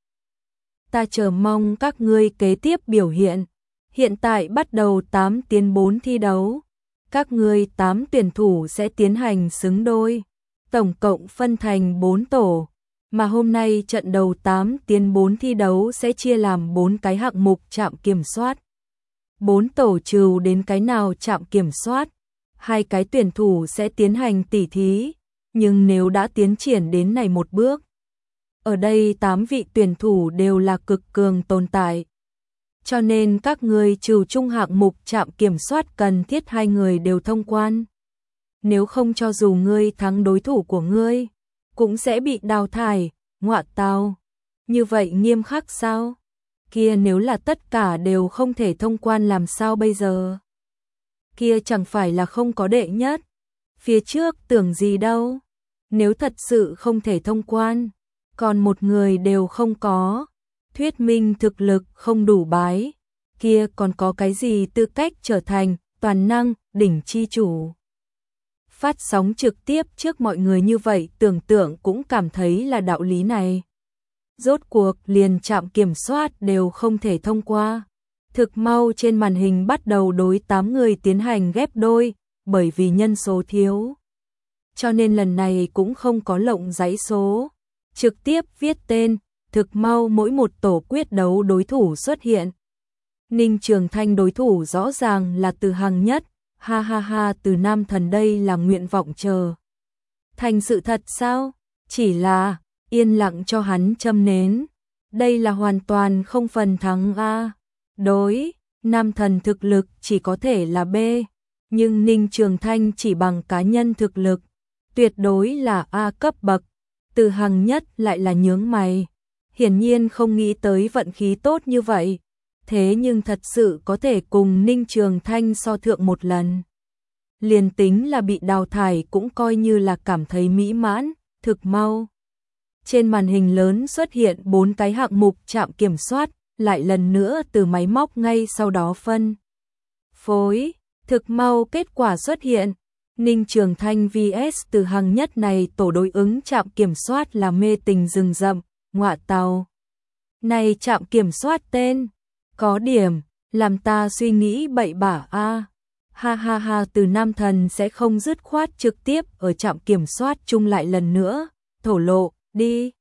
Ta chờ mong các ngươi kế tiếp biểu hiện. Hiện tại bắt đầu tám tiến bốn thi đấu. Các ngươi tám tuyển thủ sẽ tiến hành xứng đôi. Tổng cộng phân thành bốn tổ. Mà hôm nay trận đầu tám tiến bốn thi đấu sẽ chia làm bốn cái hạng mục trạm kiểm soát. Bốn tổ trừ đến cái nào trạm kiểm soát, hai cái tuyển thủ sẽ tiến hành tỉ thí, nhưng nếu đã tiến triển đến này một bước, ở đây tám vị tuyển thủ đều là cực cường tồn tại. Cho nên các người trừ chung hạng mục trạm kiểm soát cần thiết hai người đều thông quan. Nếu không cho dù ngươi thắng đối thủ của ngươi, cũng sẽ bị đào thải, ngọa tào. Như vậy nghiêm khắc sao? Kia nếu là tất cả đều không thể thông quan làm sao bây giờ? Kia chẳng phải là không có đệ nhất. Phía trước tưởng gì đâu. Nếu thật sự không thể thông quan, còn một người đều không có, thuyết minh thực lực không đủ bái, kia còn có cái gì tư cách trở thành toàn năng đỉnh chi chủ. Phát sóng trực tiếp trước mọi người như vậy tưởng tượng cũng cảm thấy là đạo lý này. Rốt cuộc liền trạm kiểm soát đều không thể thông qua. Thực mau trên màn hình bắt đầu đối tám người tiến hành ghép đôi, bởi vì nhân số thiếu. Cho nên lần này cũng không có lộng dãy số. Trực tiếp viết tên, thực mau mỗi một tổ quyết đấu đối thủ xuất hiện. Ninh Trường Thanh đối thủ rõ ràng là Từ Hằng Nhất, ha ha ha Từ Nam Thần đây là nguyện vọng chờ. Thành sự thật sao? Chỉ là yên lặng cho hắn châm nến. Đây là hoàn toàn không phần thắng A. Đối, Nam Thần thực lực chỉ có thể là B, nhưng Ninh Trường Thanh chỉ bằng cá nhân thực lực, tuyệt đối là A cấp bậc. Từ Hằng Nhất lại là nhướng mày, hiển nhiên không nghĩ tới vận khí tốt như vậy, thế nhưng thật sự có thể cùng Ninh Trường Thanh so thượng một lần. Liền tính là bị đào thải cũng coi như là cảm thấy mỹ mãn, thực mau. Trên màn hình lớn xuất hiện bốn cái hạng mục trạm kiểm soát, lại lần nữa từ máy móc ngay sau đó phân phối, thực mau kết quả xuất hiện. Ninh Trường Thanh vs Từ Hằng Nhất này tổ đối ứng trạm kiểm soát là mê tình rừng rậm, ngọa tàu. Này trạm kiểm soát tên, có điểm, làm ta suy nghĩ bậy bạ a. Ha ha ha Từ Nam Thần sẽ không dứt khoát trực tiếp ở trạm kiểm soát chung lại lần nữa, thổ lộ, đi.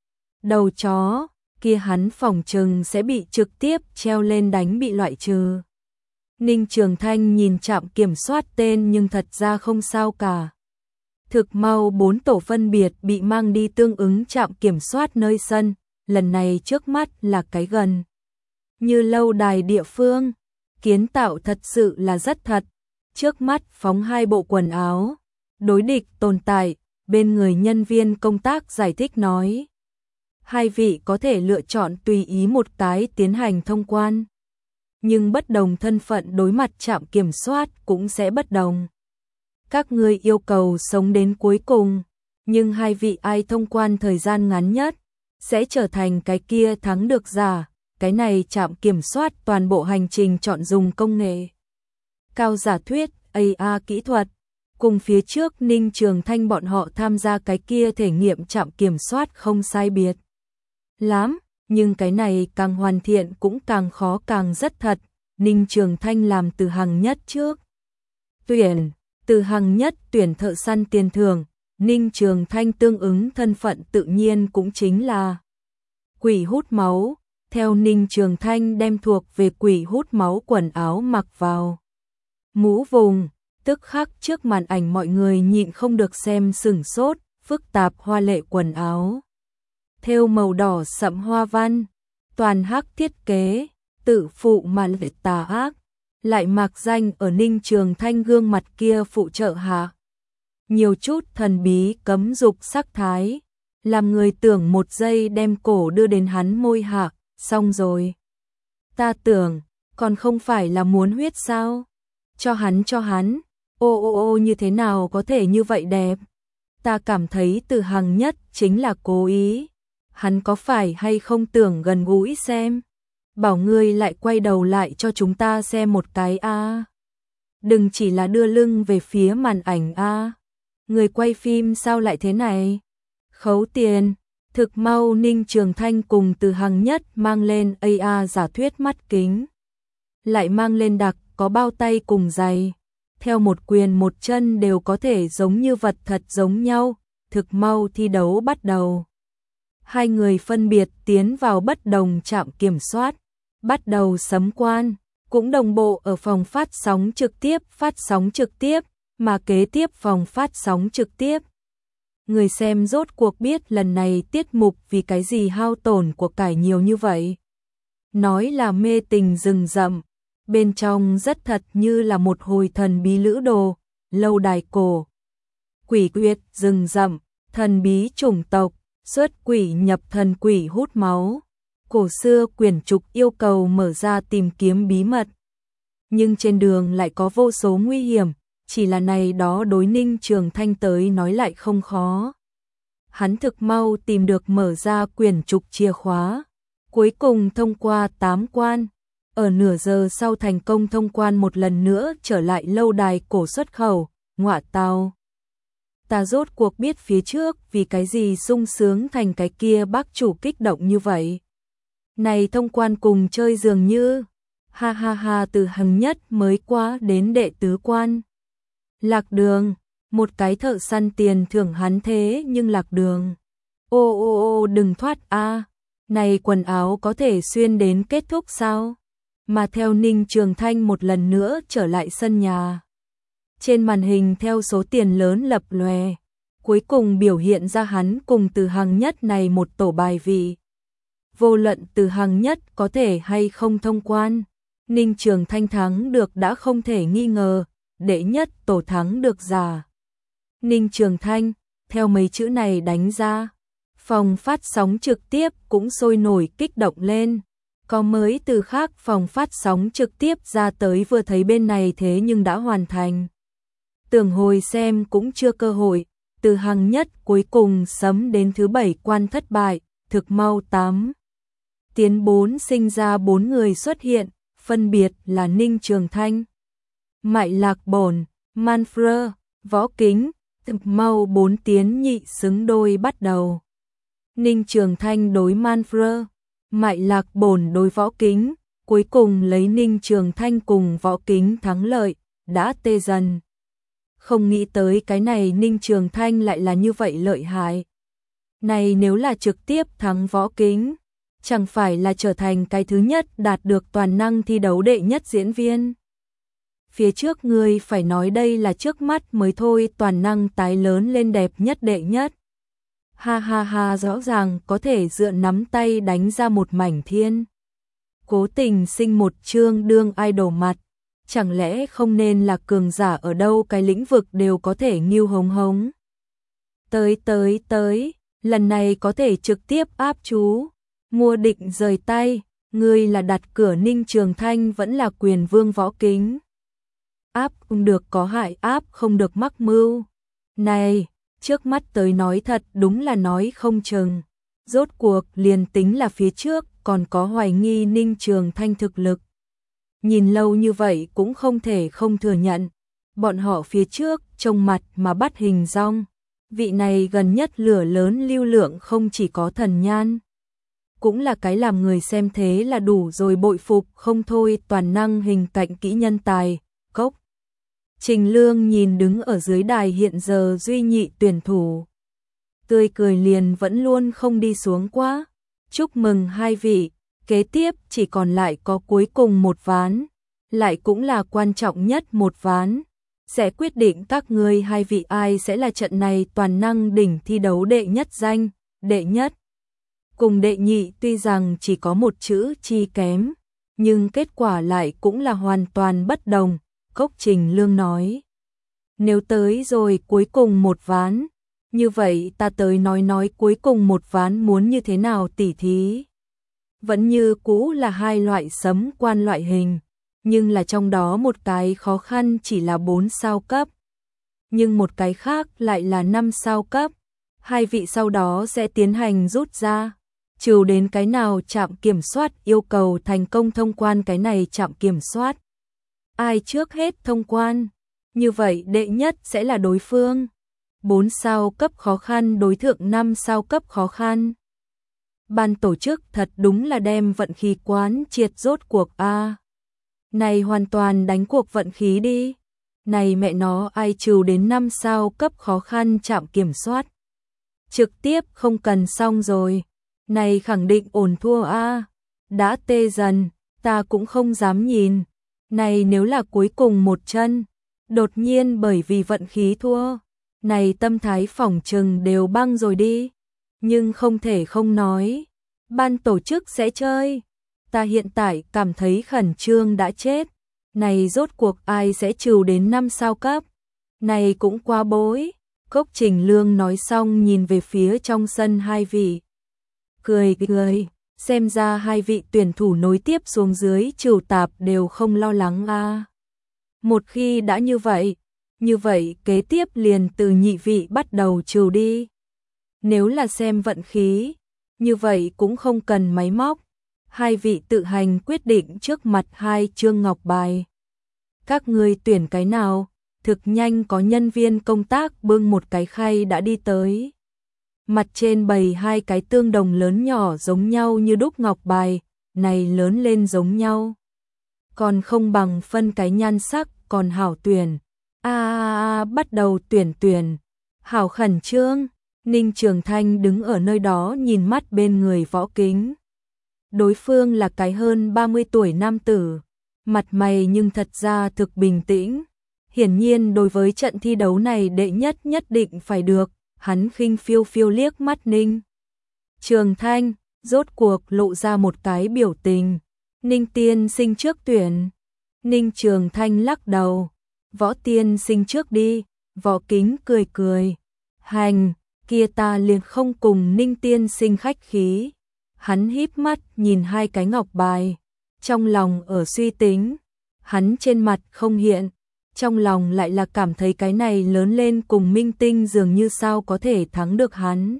Đầu chó, kia hắn phòng trừng sẽ bị trực tiếp treo lên đánh bị loại trừ. Ninh Trường Thanh nhìn trạm kiểm soát tên nhưng thật ra không sao cả. Thực mau bốn tổ phân biệt bị mang đi tương ứng trạm kiểm soát nơi sân, lần này trước mắt là cái gần. Như lâu đài địa phương, kiến tạo thật sự là rất thật. Trước mắt phóng hai bộ quần áo, đối địch tồn tại, bên người nhân viên công tác giải thích nói. Hai vị có thể lựa chọn tùy ý một cái tiến hành thông quan. Nhưng bất đồng thân phận đối mặt trạm kiểm soát cũng sẽ bất đồng. Các ngươi yêu cầu sống đến cuối cùng, nhưng hai vị ai thông quan thời gian ngắn nhất, sẽ trở thành cái kia thắng được giả. Cái này trạm kiểm soát toàn bộ hành trình chọn dùng công nghệ cao giả thuyết, a i kỹ thuật, cùng phía trước Ninh Trường Thanh bọn họ tham gia cái kia thể nghiệm trạm kiểm soát không sai biệt lắm. Nhưng cái này càng hoàn thiện cũng càng khó càng rất thật. Ninh Trường Thanh làm Từ Hằng Nhất trước tuyển, Từ Hằng Nhất tuyển thợ săn tiền thưởng, Ninh Trường Thanh tương ứng thân phận tự nhiên cũng chính là quỷ hút máu. Theo Ninh Trường Thanh đem thuộc về quỷ hút máu quần áo mặc vào mũ vùng, tức khắc trước màn ảnh mọi người nhịn không được xem sửng sốt, phức tạp hoa lệ quần áo thêu màu đỏ sẫm hoa văn, toàn hắc thiết kế, tự phụ mà lại tà ác, lại mạc danh ở Ninh Trường Thanh gương mặt kia phụ trợ hạ. Nhiều chút thần bí cấm dục sắc thái, làm người tưởng một giây đem cổ đưa đến hắn môi hạ, xong rồi. Ta tưởng, còn không phải là muốn huyết sao? Cho hắn cho hắn, ô ô ô như thế nào có thể như vậy đẹp? Ta cảm thấy Từ Hằng Nhất chính là cố ý. Hắn có phải hay không tưởng gần gũi xem? Bảo ngươi lại quay đầu lại cho chúng ta xem một cái a. À. Đừng chỉ là đưa lưng về phía màn ảnh a. À. Người quay phim sao lại thế này? Khấu tiền. Thực mau Ninh Trường Thanh cùng Từ Hằng Nhất mang lên a i giả thuyết mắt kính. Lại mang lên đặc có bao tay cùng giày. Theo một quyền một chân đều có thể giống như vật thật giống nhau. Thực mau thi đấu bắt đầu. Hai người phân biệt tiến vào bất đồng trạm kiểm soát, bắt đầu sấm quan, cũng đồng bộ ở phòng phát sóng trực tiếp, phát sóng trực tiếp, mà kế tiếp phòng phát sóng trực tiếp. Người xem rốt cuộc biết lần này tiết mục vì cái gì hao tổn của cải nhiều như vậy. Nói là mê tình rừng rậm, bên trong rất thật như là một hồi thần bí lữ đồ, lâu đài cổ. Quỷ quyệt, rừng rậm, thần bí chủng tộc, xuất quỷ nhập thần quỷ hút máu. Cổ xưa quyển trục yêu cầu mở ra tìm kiếm bí mật. Nhưng trên đường lại có vô số nguy hiểm, chỉ là này đó đối Ninh Trường Thanh tới nói lại không khó. Hắn thực mau tìm được mở ra quyển trục chìa khóa, cuối cùng thông qua tám quan, ở nửa giờ sau thành công thông quan một lần nữa trở lại lâu đài cổ xuất khẩu, ngọa tao. Ta rốt cuộc biết phía trước vì cái gì sung sướng thành cái kia bác chủ kích động như vậy. Này thông quan cùng chơi dường như, ha ha ha từ hằng nhất mới qua đến đệ tứ quan. Lạc đường, một cái thợ săn tiền thưởng hắn thế nhưng lạc đường. Ô ô ô đừng thoát a, này quần áo có thể xuyên đến kết thúc sao? Mà theo Ninh Trường Thanh một lần nữa trở lại sân nhà. Trên màn hình theo số tiền lớn lập lòe, cuối cùng biểu hiện ra hắn cùng từ hàng nhất này một tổ bài vị. Vô luận từ hàng nhất có thể hay không thông quan, Ninh Trường Thanh thắng được đã không thể nghi ngờ, đệ nhất tổ thắng được giả. Ninh Trường Thanh, theo mấy chữ này đánh ra, phòng phát sóng trực tiếp cũng sôi nổi kích động lên. Có mới từ khác phòng phát sóng trực tiếp ra tới vừa thấy bên này thế nhưng đã hoàn thành. Tưởng hồi xem cũng chưa cơ hội, từ hàng nhất cuối cùng sấm đến thứ bảy quan thất bại, thực mau tám. Tiến bốn sinh ra bốn người xuất hiện, phân biệt là Ninh Trường Thanh, Mại Lạc Bổn, Manfred, Võ Kính, thực mau bốn tiến nhị xứng đôi bắt đầu. Ninh Trường Thanh đối Manfred, Mại Lạc Bổn đối Võ Kính, cuối cùng lấy Ninh Trường Thanh cùng Võ Kính thắng lợi, đã tê dần. Không nghĩ tới cái này Ninh Trường Thanh lại là như vậy lợi hại. Này nếu là trực tiếp thắng Võ Kính, chẳng phải là trở thành cái thứ nhất đạt được toàn năng thi đấu đệ nhất diễn viên. Phía trước người phải nói đây là trước mắt mới thôi, toàn năng tái lớn lên đẹp nhất đệ nhất. Ha ha ha, rõ ràng có thể dựa nắm tay đánh ra một mảnh thiên. Cố tình sinh một chương đương idol mặt, chẳng lẽ không nên là cường giả ở đâu cái lĩnh vực đều có thể nghiêu hống hống. Tới tới tới, lần này có thể trực tiếp áp chú, mua định rời tay, ngươi là đặt cửa Ninh Trường Thanh vẫn là quyền vương Võ Kính. Áp không được có hại, áp không được mắc mưu. Này, trước mắt tới nói thật đúng là nói không chừng. Rốt cuộc liền tính là phía trước còn có hoài nghi Ninh Trường Thanh thực lực. Nhìn lâu như vậy cũng không thể không thừa nhận. Bọn họ phía trước trông mặt mà bắt hình dong. Vị này gần nhất lửa lớn lưu lượng không chỉ có thần nhan. Cũng là cái làm người xem thế là đủ rồi bội phục không thôi, toàn năng hình cạnh kỹ nhân tài, cốc. Trình Lương nhìn đứng ở dưới đài hiện giờ duy nhị tuyển thủ. Tươi cười liền vẫn luôn không đi xuống quá. Chúc mừng hai vị, kế tiếp chỉ còn lại có cuối cùng một ván, lại cũng là quan trọng nhất một ván. Sẽ quyết định các ngươi hai vị ai sẽ là trận này toàn năng đỉnh thi đấu đệ nhất danh, đệ nhất. Cùng đệ nhị tuy rằng chỉ có một chữ chi kém, nhưng kết quả lại cũng là hoàn toàn bất đồng, Cốc Trình Lương nói. Nếu tới rồi cuối cùng một ván, như vậy ta tới nói nói cuối cùng một ván muốn như thế nào tỉ thí. Vẫn như cũ là hai loại sấm quan loại hình, nhưng là trong đó một cái khó khăn chỉ là bốn sao cấp, nhưng một cái khác lại là năm sao cấp. Hai vị sau đó sẽ tiến hành rút ra, trừ đến cái nào trạm kiểm soát yêu cầu thành công thông quan cái này trạm kiểm soát. Ai trước hết thông quan, như vậy đệ nhất sẽ là đối phương. bốn sao cấp khó khăn đối thượng năm sao cấp khó khăn. Ban tổ chức thật đúng là đem vận khí quán triệt rốt cuộc a. Này hoàn toàn đánh cuộc vận khí đi. Này mẹ nó ai trừ đến năm sao cấp khó khăn trạm kiểm soát. Trực tiếp không cần xong rồi. Này khẳng định ổn thua a. Đã tê dần, ta cũng không dám nhìn. Này nếu là cuối cùng một chân, đột nhiên bởi vì vận khí thua, này tâm thái phỏng chừng đều băng rồi đi. Nhưng không thể không nói, ban tổ chức sẽ chơi. Ta hiện tại cảm thấy khẩn trương đã chết. Này rốt cuộc ai sẽ trừ đến năm sao cấp? Này cũng quá bối. Cốc Trình Lương nói xong nhìn về phía trong sân hai vị. Cười cười, xem ra hai vị tuyển thủ nối tiếp xuống dưới trừ tạp đều không lo lắng a. À. Một khi đã như vậy, như vậy kế tiếp liền từ nhị vị bắt đầu trừ đi. Nếu là xem vận khí, như vậy cũng không cần máy móc. Hai vị tự hành quyết định trước mặt hai chương ngọc bài. Các ngươi tuyển cái nào? Thực nhanh có nhân viên công tác bưng một cái khay đã đi tới. Mặt trên bày hai cái tương đồng lớn nhỏ giống nhau như đúc ngọc bài, này lớn lên giống nhau. Còn không bằng phân cái nhan sắc, còn hảo tuyển. A à, à, bắt đầu tuyển tuyển. Hảo khẩn trương. Ninh Trường Thanh đứng ở nơi đó nhìn mắt bên người Võ Kính. Đối phương là cái hơn ba mươi tuổi nam tử, mặt mày nhưng thật ra thực bình tĩnh. Hiển nhiên đối với trận thi đấu này đệ nhất nhất định phải được, hắn khinh phiêu phiêu liếc mắt Ninh Trường Thanh, rốt cuộc lộ ra một cái biểu tình. Ninh tiên sinh trước tuyển. Ninh Trường Thanh lắc đầu. Võ tiên sinh trước đi. Võ Kính cười cười. Hành, kia ta liền không cùng Ninh tiên sinh khách khí. Hắn híp mắt nhìn hai cái ngọc bài, trong lòng ở suy tính. Hắn trên mặt không hiện, trong lòng lại là cảm thấy cái này lớn lên cùng minh tinh dường như sao có thể thắng được hắn.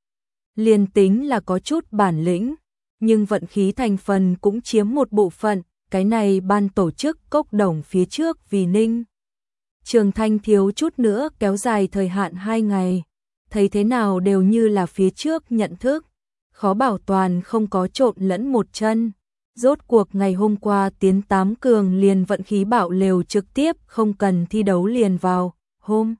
Liền tính là có chút bản lĩnh, nhưng vận khí thành phần cũng chiếm một bộ phận. Cái này ban tổ chức Cốc Đồng phía trước vì Ninh Trường Thanh thiếu chút nữa kéo dài thời hạn hai ngày. Thấy thế nào đều như là phía trước nhận thức, khó bảo toàn không có trộn lẫn một chân. Rốt cuộc ngày hôm qua tiến tám cường liền vận khí bạo lều trực tiếp không cần thi đấu liền vào. Hôm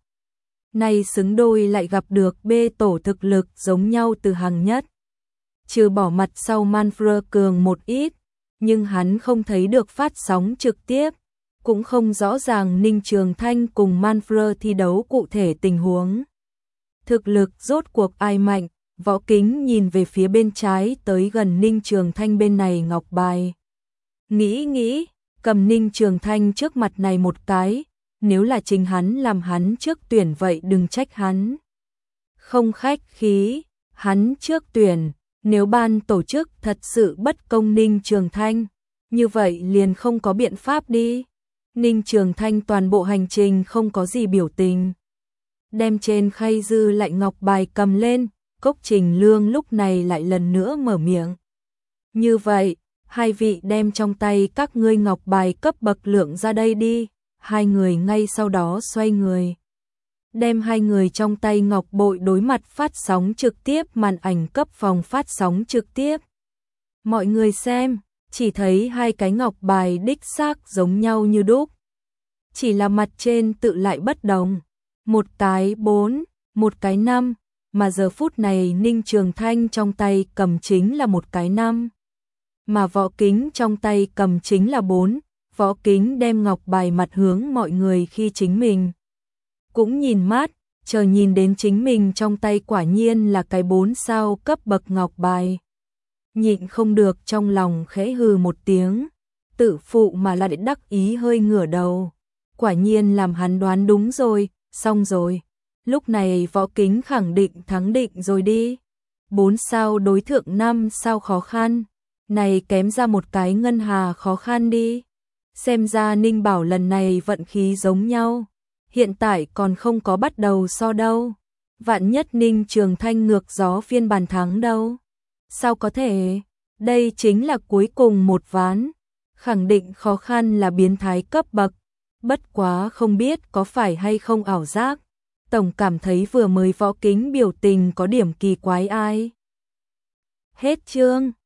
nay xứng đôi lại gặp được bê tổ thực lực giống nhau từ hàng nhất. Trừ bỏ mặt sau Manfred cường một ít, nhưng hắn không thấy được phát sóng trực tiếp, cũng không rõ ràng Ninh Trường Thanh cùng Manfred thi đấu cụ thể tình huống. Thực lực rốt cuộc ai mạnh? Võ Kính nhìn về phía bên trái tới gần Ninh Trường Thanh bên này ngọc bài. Nghĩ nghĩ, cầm Ninh Trường Thanh trước mặt này một cái, nếu là chính hắn làm hắn trước tuyển vậy đừng trách hắn. Không khách khí, hắn trước tuyển, nếu ban tổ chức thật sự bất công Ninh Trường Thanh, như vậy liền không có biện pháp đi. Ninh Trường Thanh toàn bộ hành trình không có gì biểu tình. Đem trên khay dư lạnh ngọc bài cầm lên, Cốc Trình Lương lúc này lại lần nữa mở miệng. Như vậy, hai vị đem trong tay các ngươi ngọc bài cấp bậc lượng ra đây đi. Hai người ngay sau đó xoay người. Đem hai người trong tay ngọc bội đối mặt phát sóng trực tiếp màn ảnh cấp phòng phát sóng trực tiếp. Mọi người xem, chỉ thấy hai cái ngọc bài đích xác giống nhau như đúc. Chỉ là mặt trên tự lại bất đồng. Một cái bốn, một cái năm, mà giờ phút này Ninh Trường Thanh trong tay cầm chính là một cái năm. Mà Võ Kính trong tay cầm chính là bốn. Võ Kính đem ngọc bài mặt hướng mọi người khi chính mình cũng nhìn mát, chờ nhìn đến chính mình trong tay quả nhiên là cái bốn sao cấp bậc ngọc bài. Nhịn không được trong lòng khẽ hừ một tiếng, tự phụ mà lại đắc ý hơi ngửa đầu. Quả nhiên làm hắn đoán đúng rồi, xong rồi. Lúc này Võ Kính khẳng định thắng định rồi đi. Bốn sao đối thượng năm sao khó khăn. Này kém ra một cái ngân hà khó khăn đi. Xem ra Ninh Bảo lần này vận khí giống nhau. Hiện tại còn không có bắt đầu so đâu. Vạn nhất Ninh Trường Thanh ngược gió phiên bản thắng đâu. Sao có thể? Đây chính là cuối cùng một ván. Khẳng định khó khăn là biến thái cấp bậc. Bất quá không biết có phải hay không ảo giác. Tổng cảm thấy vừa mới Võ Kính biểu tình có điểm kỳ quái ai. Hết chương.